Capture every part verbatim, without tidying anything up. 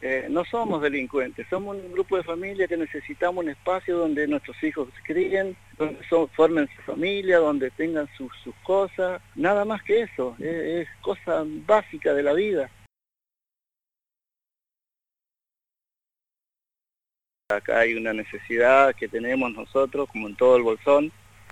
Eh, no somos delincuentes, somos un grupo de familia que necesitamos un espacio donde nuestros hijos se críen, donde son, formen su familia, donde tengan sus, sus cosas, nada más que eso, es, es cosa básica de la vida. Acá hay una necesidad que tenemos nosotros, como en todo el Bolsón,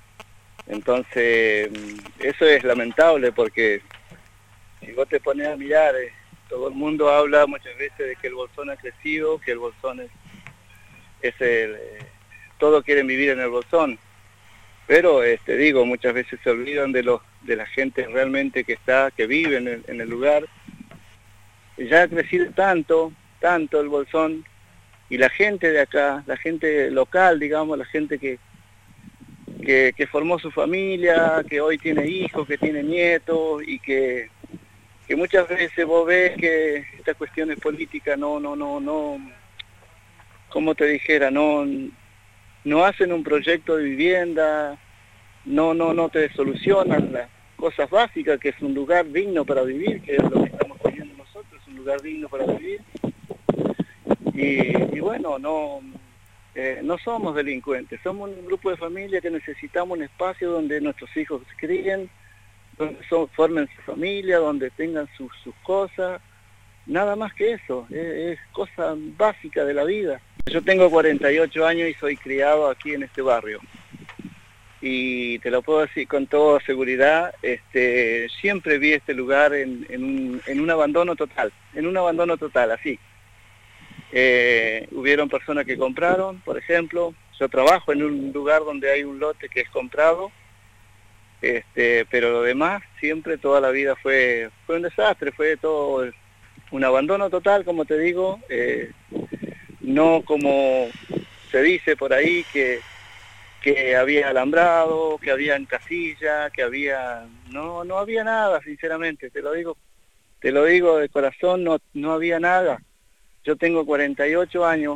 entonces eso es lamentable porque si vos te pones a mirar, eh, todo el mundo habla muchas veces de que el Bolsón ha crecido, que el Bolsón es, es el... Eh, todos quieren vivir en el Bolsón, pero este, digo, muchas veces se olvidan de, los, de la gente realmente que está, que vive en el, en el lugar. Ya ha crecido tanto, tanto el Bolsón, y la gente de acá, la gente local, digamos, la gente que, que, que formó su familia, que hoy tiene hijos, que tiene nietos, y que, que muchas veces vos ves que estas cuestiones políticas no, no, no, no, como te dijera, no, no hacen un proyecto de vivienda, no, no, no te solucionan las cosas básicas, que es un lugar digno para vivir, que es lo que estamos pidiendo nosotros, un lugar digno para vivir. Y, y bueno, no, eh, no somos delincuentes, somos un grupo de familia que necesitamos un espacio donde nuestros hijos se críen, donde son, formen su familia, donde tengan sus, sus cosas, nada más que eso, es, es cosa básica de la vida. Yo tengo cuarenta y ocho años y soy criado aquí en este barrio. Y te lo puedo decir con toda seguridad, este, siempre vi este lugar en, en, un, en un abandono total, en un abandono total, así. Eh, hubieron personas que compraron, por ejemplo, yo trabajo en un lugar donde hay un lote que es comprado, este, pero lo demás siempre toda la vida fue, fue un desastre, fue todo un abandono total, como te digo, eh, no como se dice por ahí que, que había alambrado, que había casilla, que había, no, no había nada, sinceramente, te lo digo, te lo digo de corazón, no, no había nada. Yo tengo cuarenta y ocho años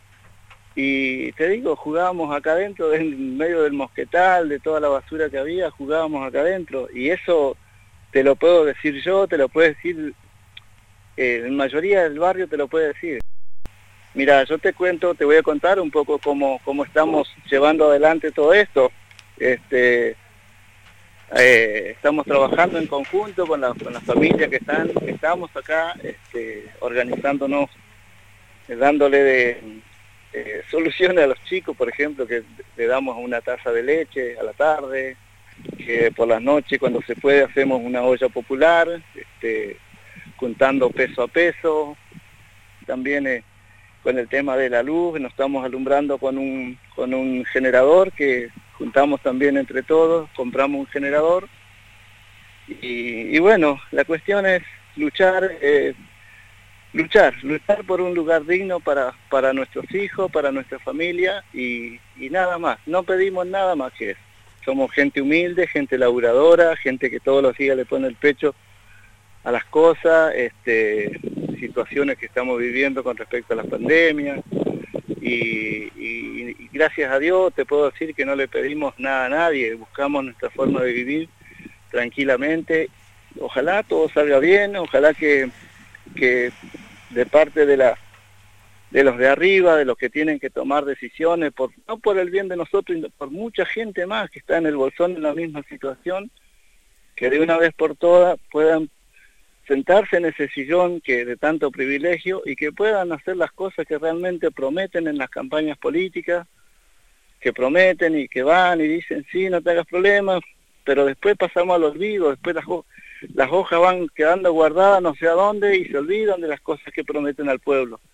y te digo, jugábamos acá adentro, en medio del mosquetal, de toda la basura que había, jugábamos acá adentro. Y eso te lo puedo decir yo, te lo puede decir, eh, la mayoría del barrio te lo puede decir. Mira, yo te cuento, te voy a contar un poco cómo, cómo estamos llevando adelante todo esto. Este, eh, estamos trabajando en conjunto con, la, con las familias que están, que estamos acá, este, organizándonos, dándole de, eh, soluciones a los chicos, por ejemplo, que le damos una taza de leche a la tarde, que por las noches cuando se puede hacemos una olla popular, este, juntando peso a peso, también eh, con el tema de la luz, nos estamos alumbrando con un, con un generador que juntamos también entre todos, compramos un generador, y, y bueno, la cuestión es luchar, eh, Luchar, luchar por un lugar digno para, para nuestros hijos, para nuestra familia y, y nada más. No pedimos nada más que eso. Somos gente humilde, gente laburadora, gente que todos los días le pone el pecho a las cosas, este, situaciones que estamos viviendo con respecto a la pandemia. Y, y, y gracias a Dios te puedo decir que no le pedimos nada a nadie, buscamos nuestra forma de vivir tranquilamente. Ojalá todo salga bien, ojalá que... que de parte de la de los de arriba, de los que tienen que tomar decisiones, por, no por el bien de nosotros, sino por mucha gente más que está en el Bolsón en la misma situación, que de una vez por todas puedan sentarse en ese sillón que de tanto privilegio y que puedan hacer las cosas que realmente prometen en las campañas políticas, que prometen y que van y dicen, sí, no te hagas problemas, pero después pasamos al olvido, después las Las hojas van quedando guardadas no sé a dónde y se olvidan de las cosas que prometen al pueblo.